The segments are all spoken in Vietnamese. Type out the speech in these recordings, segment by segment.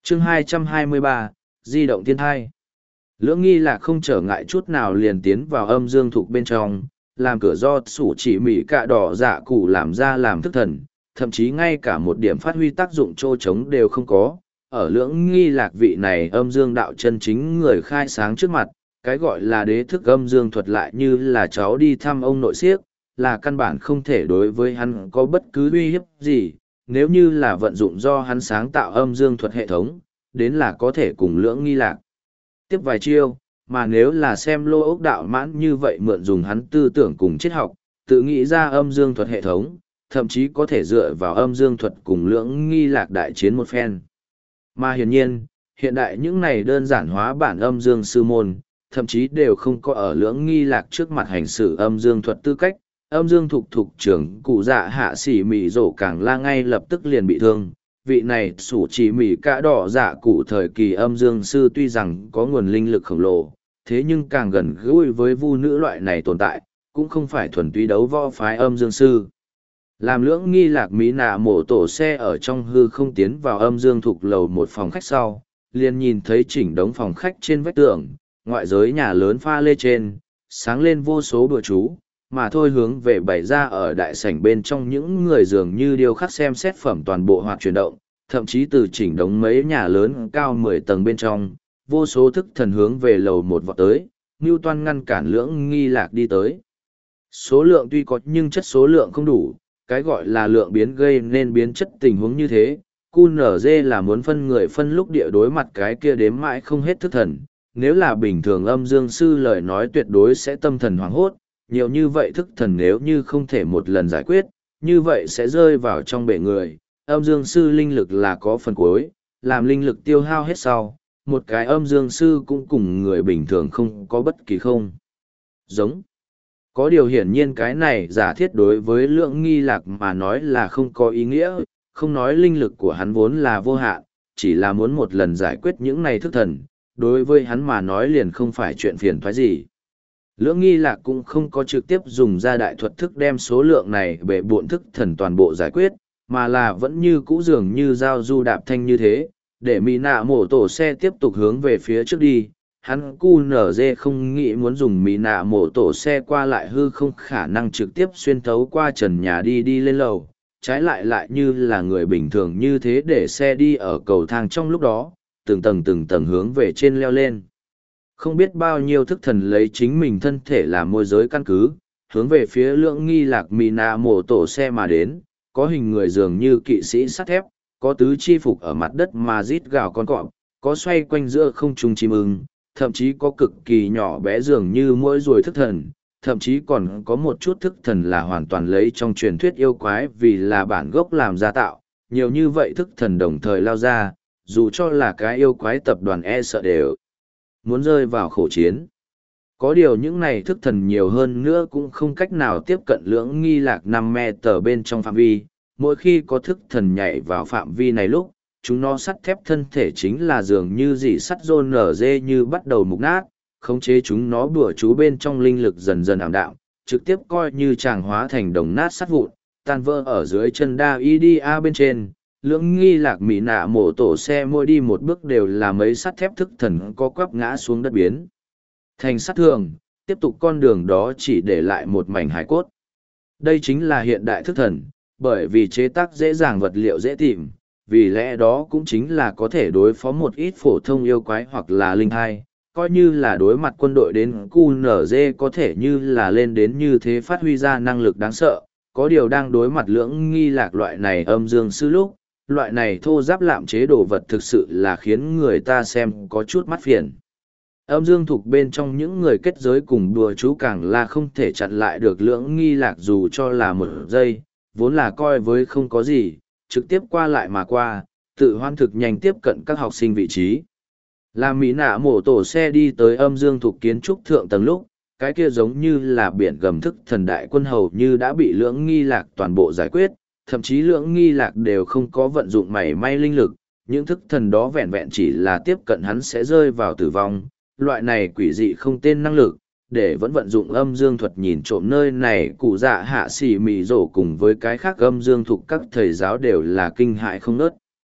Chương 223, Di động thiên thai. Lưỡng nghi lạc không trở ngại chút nào liền tiến vào âm dương thục bên trong, làm cửa do sủ chỉ mỉ cạ đỏ dạ cụ làm ra làm thức thần, thậm chí ngay cả một điểm phát huy tác dụng trô trống đều không có. Ở lưỡng nghi lạc vị này âm dương đạo chân chính người khai sáng trước mặt, cái gọi là đế thức âm dương thuật lại như là cháu đi thăm ông nội siếc, là căn bản không thể đối với hắn có bất cứ uy hiếp gì, nếu như là vận dụng do hắn sáng tạo âm dương thuật hệ thống, đến là có thể cùng lưỡng nghi lạc tiếp vài chiêu, mà nếu là xem lô ốc đạo mãn như vậy mượn dùng hắn tư tưởng cùng triết học, tự nghĩ ra âm dương thuật hệ thống, thậm chí có thể dựa vào âm dương thuật cùng lưỡng nghi lạc đại chiến một phen. Mà hiển nhiên, hiện đại những này đơn giản hóa bản âm dương sư môn, thậm chí đều không có ở lưỡng nghi lạc trước mặt hành xử âm dương thuật tư cách, âm dương thục trưởng cụ dạ hạ xỉ mỉ rổ càng la ngay lập tức liền bị thương. Vị này sủ chỉ mỉ cả đỏ dạ cụ thời kỳ âm dương sư tuy rằng có nguồn linh lực khổng lồ, thế nhưng càng gần gũi với vu nữ loại này tồn tại, cũng không phải thuần túy đấu võ phái âm dương sư. Làm lưỡng nghi lạc mỹ nạ mổ tổ xe ở trong hư không tiến vào âm dương thục lầu một phòng khách sau, liền nhìn thấy chỉnh đống phòng khách trên vách tường, ngoại giới nhà lớn pha lê trên, sáng lên vô số bữa chú, mà thôi hướng về bày ra ở đại sảnh bên trong những người dường như điêu khắc xem xét phẩm toàn bộ hoạt chuyển động, thậm chí từ chỉnh đống mấy nhà lớn cao 10 tầng bên trong, vô số thức thần hướng về lầu một vọt tới, Newton ngăn cản lưỡng nghi lạc đi tới. Số lượng tuy có nhưng chất số lượng không đủ, cái gọi là lượng biến gây nên biến chất tình huống như thế. QNZ là muốn phân người phân lúc địa đối mặt cái kia đếm mãi không hết thức thần, nếu là bình thường âm dương sư lời nói tuyệt đối sẽ tâm thần hoảng hốt, nhiều như vậy thức thần nếu như không thể một lần giải quyết, như vậy sẽ rơi vào trong bể người. Âm dương sư linh lực là có phần cuối, làm linh lực tiêu hao hết sau, một cái âm dương sư cũng cùng người bình thường không có bất kỳ không giống. Có điều hiển nhiên cái này giả thiết đối với lượng nghi lạc mà nói là không có ý nghĩa, không nói linh lực của hắn vốn là vô hạn, chỉ là muốn một lần giải quyết những này thức thần, đối với hắn mà nói liền không phải chuyện phiền toái gì. Lưỡng nghi lạc cũng không có trực tiếp dùng ra đại thuật thức đem số lượng này bệ bộn thức thần toàn bộ giải quyết, mà là vẫn như cũ dường như giao du đạp thanh như thế, để mỹ nạ mổ tổ xe tiếp tục hướng về phía trước đi. Hắn QNZ không nghĩ muốn dùng mỹ nạ mổ tổ xe qua lại hư không khả năng trực tiếp xuyên thấu qua trần nhà đi lên lầu, trái lại như là người bình thường như thế để xe đi ở cầu thang trong lúc đó, từng tầng hướng về trên leo lên. Không biết bao nhiêu thức thần lấy chính mình thân thể làm môi giới căn cứ, hướng về phía lưỡng nghi lạc mỹ nạ mổ tổ xe mà đến, có hình người dường như kỵ sĩ sắt thép, có tứ chi phục ở mặt đất mà rít gào con cọp, có xoay quanh giữa không trung chim ưng, thậm chí có cực kỳ nhỏ bé dường như mỗi ruồi thức thần, thậm chí còn có một chút thức thần là hoàn toàn lấy trong truyền thuyết yêu quái vì là bản gốc làm ra tạo, nhiều như vậy thức thần đồng thời lao ra, dù cho là cái yêu quái tập đoàn e sợ đều muốn rơi vào khổ chiến. Có điều những này thức thần nhiều hơn nữa cũng không cách nào tiếp cận lưỡng nghi lạc 5 mét bên trong phạm vi, mỗi khi có thức thần nhảy vào phạm vi này lúc, chúng nó sắt thép thân thể chính là dường như dỉ sắt rôn nở dê như bắt đầu mục nát, khống chế chúng nó bùa chú bên trong linh lực dần dần ảm đạm, trực tiếp coi như chàng hóa thành đồng nát sắt vụn, tan vỡ ở dưới chân đa IDA bên trên. Lưỡng nghi lạc mỹ nạ mổ tổ xe mỗi đi một bước đều là mấy sắt thép thức thần có quắp ngã xuống đất biến thành sắt thường, tiếp tục con đường đó chỉ để lại một mảnh hải cốt. Đây chính là hiện đại thức thần, bởi vì chế tác dễ dàng vật liệu dễ tìm, vì lẽ đó cũng chính là có thể đối phó một ít phổ thông yêu quái hoặc là linh hai, coi như là đối mặt quân đội đến QNZ có thể như là lên đến như thế phát huy ra năng lực đáng sợ, có điều đang đối mặt lưỡng nghi lạc loại này âm dương sư lúc, loại này thô giáp lạm chế đồ vật thực sự là khiến người ta xem có chút mắt phiền. Âm dương thuộc bên trong những người kết giới cùng đùa chú càng là không thể chặn lại được lưỡng nghi lạc dù cho là một giây, vốn là coi với không có gì, trực tiếp qua lại mà qua, tự hoan thực nhanh tiếp cận các học sinh vị trí. Làm mỹ nạ mổ tổ xe đi tới âm dương thuộc kiến trúc thượng tầng lúc, cái kia giống như là biển gầm thức thần đại quân hầu như đã bị lưỡng nghi lạc toàn bộ giải quyết, thậm chí lưỡng nghi lạc đều không có vận dụng mảy may linh lực, những thức thần đó vẹn vẹn chỉ là tiếp cận hắn sẽ rơi vào tử vong, loại này quỷ dị không tên năng lực, để vẫn vận dụng âm dương thuật nhìn trộm nơi này cụ dạ hạ xỉ mì rổ cùng với cái khác âm dương thuộc các thầy giáo đều là kinh hại không nớt.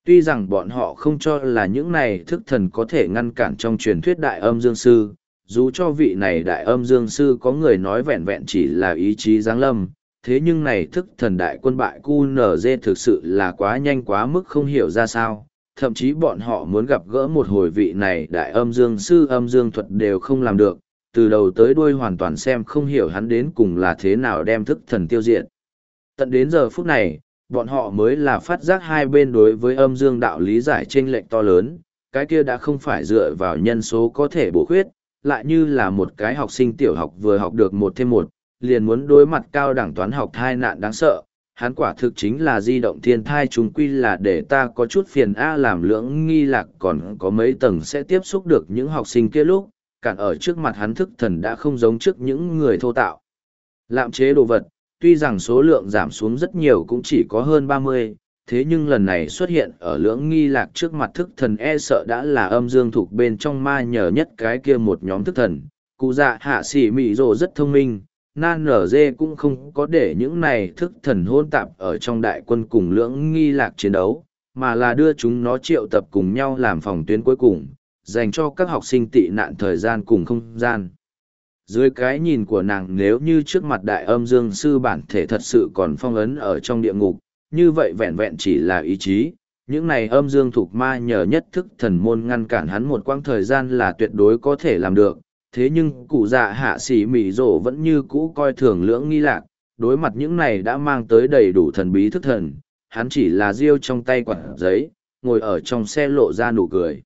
Tuy rằng bọn họ không cho là những này thức thần có thể ngăn cản trong truyền thuyết đại âm dương sư, dù cho vị này đại âm dương sư có người nói vẹn vẹn chỉ là ý chí giáng lâm, thế nhưng này thức thần đại quân bại QNZ thực sự là quá nhanh quá mức không hiểu ra sao, thậm chí bọn họ muốn gặp gỡ một hồi vị này đại âm dương sư âm dương thuật đều không làm được, từ đầu tới đuôi hoàn toàn xem không hiểu hắn đến cùng là thế nào đem thức thần tiêu diệt. Tận đến giờ phút này, bọn họ mới là phát giác hai bên đối với âm dương đạo lý giải chênh lệch to lớn, cái kia đã không phải dựa vào nhân số có thể bổ khuyết, lại như là một cái học sinh tiểu học vừa học được 1+1, liền muốn đối mặt cao đẳng toán học thai nạn đáng sợ. Hắn quả thực chính là di động thiên thai, chúng quy là để ta có chút phiền làm lưỡng nghi lạc còn có mấy tầng sẽ tiếp xúc được những học sinh kia lúc, cản ở trước mặt hắn thức thần đã không giống trước những người thô tạo. Lạm chế đồ vật, tuy rằng số lượng giảm xuống rất nhiều cũng chỉ có hơn 30, thế nhưng lần này xuất hiện ở lưỡng nghi lạc trước mặt thức thần e sợ đã là âm dương thuộc bên trong ma nhờ nhất cái kia một nhóm thức thần. Cụ dạ hạ xỉ mị rồ rất thông minh, nan nở dê cũng không có để những này thức thần hôn tạp ở trong đại quân cùng lưỡng nghi lạc chiến đấu, mà là đưa chúng nó triệu tập cùng nhau làm phòng tuyến cuối cùng, dành cho các học sinh tị nạn thời gian cùng không gian. Dưới cái nhìn của nàng, nếu như trước mặt đại âm dương sư bản thể thật sự còn phong ấn ở trong địa ngục, như vậy vẹn vẹn chỉ là ý chí, những này âm dương thuộc ma nhờ nhất thức thần môn ngăn cản hắn một quãng thời gian là tuyệt đối có thể làm được. Thế nhưng cụ dạ hạ sĩ mỉ rổ vẫn như cũ coi thường lưỡng nghi lạc, đối mặt những này đã mang tới đầy đủ thần bí thức thần, hắn chỉ là riêu trong tay quạt giấy, ngồi ở trong xe lộ ra nụ cười.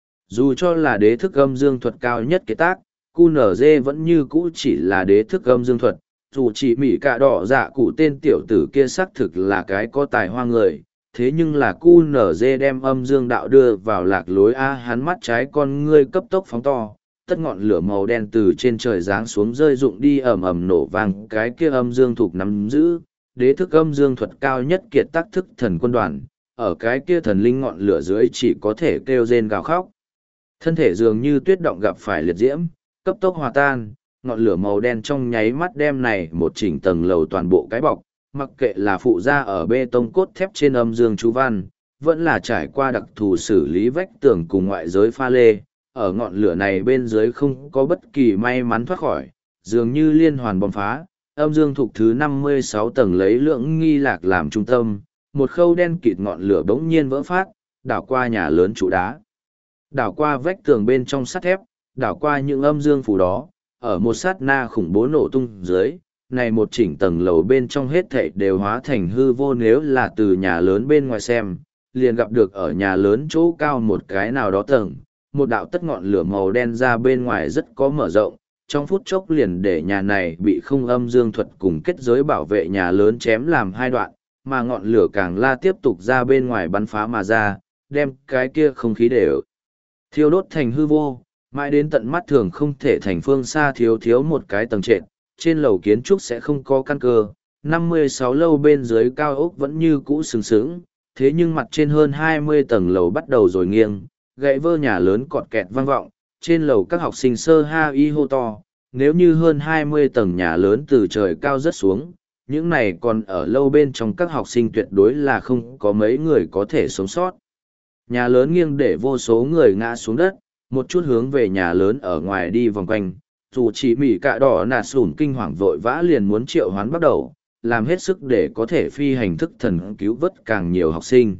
Dù cho là đế thức âm dương thuật cao nhất kế tác, QNZ vẫn như cũ chỉ là đế thức âm dương thuật, dù chỉ mỉ cả đỏ dạ cụ tên tiểu tử kia xác thực là cái có tài hoa người, thế nhưng là QNZ đem âm dương đạo đưa vào lạc lối hắn mắt trái con ngươi cấp tốc phóng to, tất ngọn lửa màu đen từ trên trời giáng xuống rơi rụng đi ầm ầm nổ vang, cái kia âm dương thuộc nắm giữ, đế thức âm dương thuật cao nhất kiệt tác thức thần quân đoàn, ở cái kia thần linh ngọn lửa dưới chỉ có thể kêu rên gào khóc. Thân thể dường như tuyết động gặp phải liệt diễm, cấp tốc hòa tan, ngọn lửa màu đen trong nháy mắt đem này một chỉnh tầng lầu toàn bộ cái bọc, mặc kệ là phụ ra ở bê tông cốt thép trên âm dương chú văn, vẫn là trải qua đặc thù xử lý vách tường cùng ngoại giới pha lê, ở ngọn lửa này bên dưới không có bất kỳ may mắn thoát khỏi, dường như liên hoàn bom phá, âm dương thuộc thứ 56 tầng lấy lưỡng nghi lạc làm trung tâm, một khâu đen kịt ngọn lửa bỗng nhiên vỡ phát, đảo qua nhà lớn trụ đá, đảo qua vách tường bên trong sắt thép, đảo qua những âm dương phủ đó, ở một sát na khủng bố nổ tung dưới, này một chỉnh tầng lầu bên trong hết thảy đều hóa thành hư vô. Nếu là từ nhà lớn bên ngoài xem, liền gặp được ở nhà lớn chỗ cao một cái nào đó tầng, một đạo tất ngọn lửa màu đen ra bên ngoài rất có mở rộng, trong phút chốc liền để nhà này bị không âm dương thuật cùng kết giới bảo vệ nhà lớn chém làm hai đoạn, mà ngọn lửa càng la tiếp tục ra bên ngoài bắn phá mà ra, đem cái kia không khí đều thiêu đốt thành hư vô, mãi đến tận mắt thường không thể thành phương xa thiếu một cái tầng trệt, trên lầu kiến trúc sẽ không có căn cơ, 56 lâu bên dưới cao ốc vẫn như cũ sừng sững, thế nhưng mặt trên hơn 20 tầng lầu bắt đầu rồi nghiêng, gãy vỡ nhà lớn cọt kẹt vang vọng, trên lầu các học sinh sơ ha y hô to, nếu như hơn 20 tầng nhà lớn từ trời cao rớt xuống, những này còn ở lâu bên trong các học sinh tuyệt đối là không có mấy người có thể sống sót. Nhà lớn nghiêng để vô số người ngã xuống đất, một chút hướng về nhà lớn ở ngoài đi vòng quanh, dù chỉ mỉ cạ đỏ nạt sủn kinh hoàng vội vã liền muốn triệu hoán bắt đầu, làm hết sức để có thể phi hành thức thần cứu vớt càng nhiều học sinh.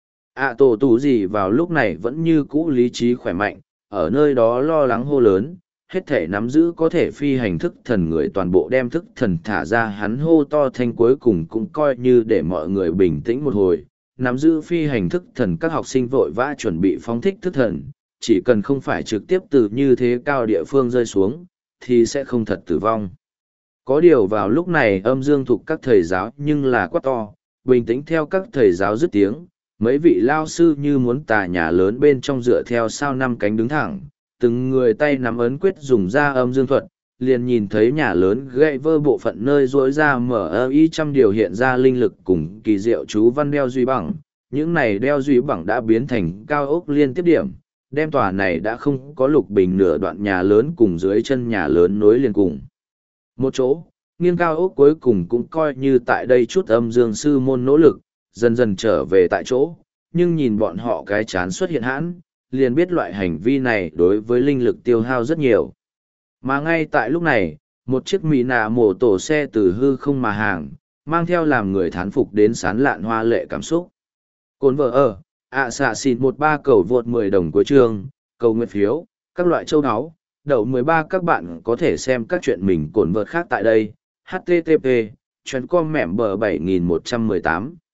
Tổ tù gì vào lúc này vẫn như cũ lý trí khỏe mạnh, ở nơi đó lo lắng hô lớn, hết thể nắm giữ có thể phi hành thức thần người toàn bộ đem thức thần thả ra. Hắn hô to thanh cuối cùng cũng coi như để mọi người bình tĩnh một hồi, nắm giữ phi hành thức thần các học sinh vội vã chuẩn bị phóng thích thức thần, chỉ cần không phải trực tiếp từ như thế cao địa phương rơi xuống, thì sẽ không thật tử vong. Có điều vào lúc này âm dương thuộc các thầy giáo nhưng là quát to, bình tĩnh theo các thầy giáo dứt tiếng, mấy vị lao sư như muốn tà nhà lớn bên trong dựa theo sao năm cánh đứng thẳng, từng người tay nắm ấn quyết dùng ra âm dương thuật, liền nhìn thấy nhà lớn gãy vơ bộ phận nơi rỗi ra mở y trăm điều hiện ra linh lực cùng kỳ diệu chú văn đeo duy bằng, những này đeo duy bằng đã biến thành cao ốc liên tiếp điểm, đem tòa này đã không có lục bình nửa đoạn nhà lớn cùng dưới chân nhà lớn nối liền cùng một chỗ, nghiêng cao ốc cuối cùng cũng coi như tại đây chút âm dương sư môn nỗ lực, dần dần trở về tại chỗ, nhưng nhìn bọn họ cái chán xuất hiện hãn, liền biết loại hành vi này đối với linh lực tiêu hao rất nhiều. Mà ngay tại lúc này, một chiếc mỹ nạ mổ tổ xe từ hư không mà hàng, mang theo làm người thán phục đến sán lạn hoa lệ cảm xúc. Cồn vợ ở, xạ xịn 13 cầu vượt 10 đồng cuối chương, cầu nguyện phiếu, các loại châu áo, đậu 13 các bạn có thể xem các chuyện mình cồn vợt khác tại đây. HTTP, chuyến com mẻm bờ 7118.